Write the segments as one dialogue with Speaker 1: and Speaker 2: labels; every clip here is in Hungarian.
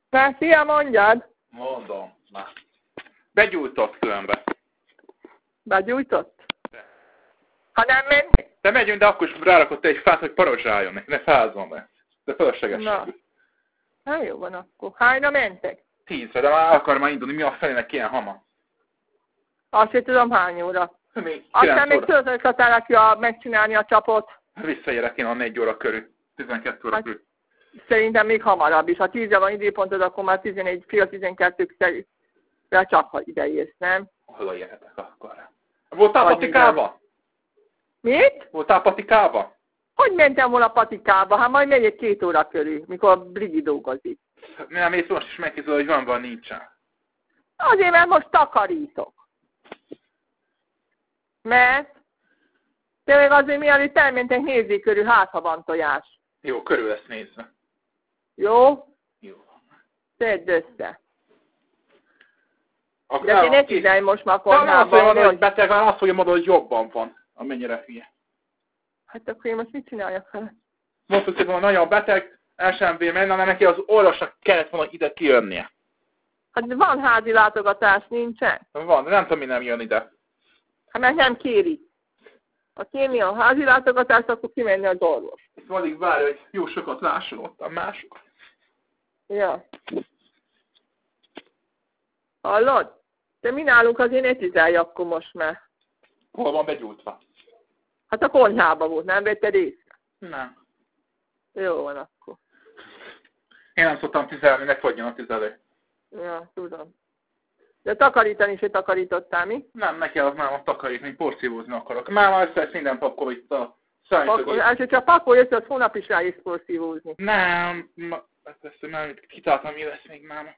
Speaker 1: Na, szia, mondjad!
Speaker 2: Mondom, na. Begyújtott különben.
Speaker 1: Begyújtott? Ha nem menni?
Speaker 2: De megyünk, de akkor is rárakott egy fát, hogy parozsáljon, ne fázom le. De fölösleges.
Speaker 1: Na. Hát jó van akkor. Hányra mentek?
Speaker 2: 10-re, de már akar már indulni, mi a felének ilyen hamar?
Speaker 1: Azt sem tudom hány óra.
Speaker 2: Még
Speaker 1: Aztán még tudod, megcsinálni a csapot.
Speaker 2: Visszaérek én a 4 óra körül. 12 óra
Speaker 1: Hát,
Speaker 2: körül.
Speaker 1: szerintem még hamarabb is. Ha 10-re van időpontod, akkor már 11, fél 12 csak ha ideérsz, nem?
Speaker 2: Hol érhetek akkor? Voltál patikába?
Speaker 1: Mit?
Speaker 2: Voltál patikába?
Speaker 1: Hogy mentem volna patikába? Hát majd megyek 2 óra körül, mikor Brigi dolgozik.
Speaker 2: Nem, ész most is megkérdező, hogy van, nincsen.
Speaker 1: Azért, mert most takarítok. Mert tényleg azért mielőtt elmentek, nézzék körül, hát ha van tojás.
Speaker 2: Jó, körül lesz nézve.
Speaker 1: Jó?
Speaker 2: Jó.
Speaker 1: Tedd össze.
Speaker 2: Akkor
Speaker 1: de én ne figyelj most már
Speaker 2: konyhában. Nem azt mondja,
Speaker 1: hogy
Speaker 2: beteg van, azt fogja mondani, hogy jobban van. Amennyire hülye.
Speaker 1: Hát akkor én most mit csináljak vele?
Speaker 2: Mondtuk, hogy van nagyon beteg, el sem vér menni, hanem neki az orvosnak kellett volna ide kijönnie.
Speaker 1: Hát van házi látogatás, nincsen?
Speaker 2: Van, de nem tudom, mi nem jön ide.
Speaker 1: Hát meg nem kéri. Ha kérni a házi látogatást, akkor kimenni az orvos.
Speaker 2: Itt alig várja, hogy jó sokat lásson ott a mások.
Speaker 1: Ja. Hallod? De mi nálunk azért ne tüzelj akkor most már.
Speaker 2: Hol van begyújtva?
Speaker 1: Hát a konyhában volt, nem vetted észre?
Speaker 2: Nem.
Speaker 1: Jó van akkor.
Speaker 2: Én nem szoktam tüzelni, ne fogjon a tüzelő.
Speaker 1: Ja, tudom. De takarítani se takarítottál, mi?
Speaker 2: Nem, neki az már a takarítani, porszívózni akarok. Már össze minden pakol itt a számítógép.
Speaker 1: Hát, hogyha pakolj össze, az hónap is rá is porszívózni.
Speaker 2: Nem, ezt már kitáltam, mi lesz még máma.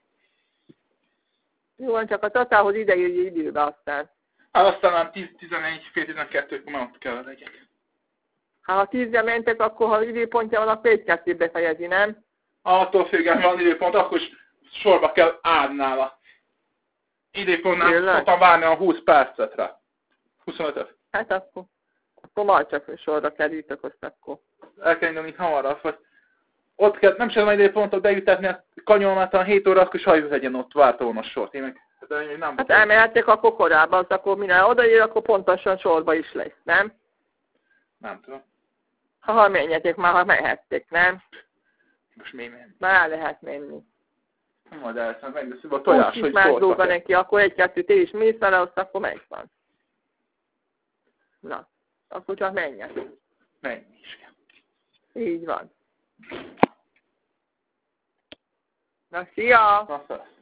Speaker 1: Jó van, csak a tatához ideírja időbe aztán.
Speaker 2: Hát aztán már 10-11, fél 12-kor már ott kell legyek.
Speaker 1: Hát ha 10-re mentek, akkor ha időpontja van, akkor 1-2 befejezi, nem?
Speaker 2: Attól függően van időpont, akkor is sorba kell állni nála. Időpontnál szoktam várni a 20 percet rá. 25-öt.
Speaker 1: Hát akkor majd csak sorra kerültök azt akkor.
Speaker 2: El kell indulni hamarabb, vagy ott kell, nem sem időpontot bejutatni a kanyolmát a 7 óra, akkor is hajjuk legyen ott vártónos sort. Én meg, nem
Speaker 1: hát elmehettek akkor korábban, akkor mire odaér, akkor pontosan sorba is lesz, nem?
Speaker 2: Nem tudom.
Speaker 1: Ha menjetek már, ha mehettek, nem?
Speaker 2: Most mi menni?
Speaker 1: Már lehet menni.
Speaker 2: Majd elszem, megveszünk a tojás, hogy
Speaker 1: már dolga neki, akkor 1-2 te is mész vele, azt akkor meg van. Na, akkor csak menjek.
Speaker 2: Menj is kell.
Speaker 1: Így van. Na, szia!
Speaker 2: Na,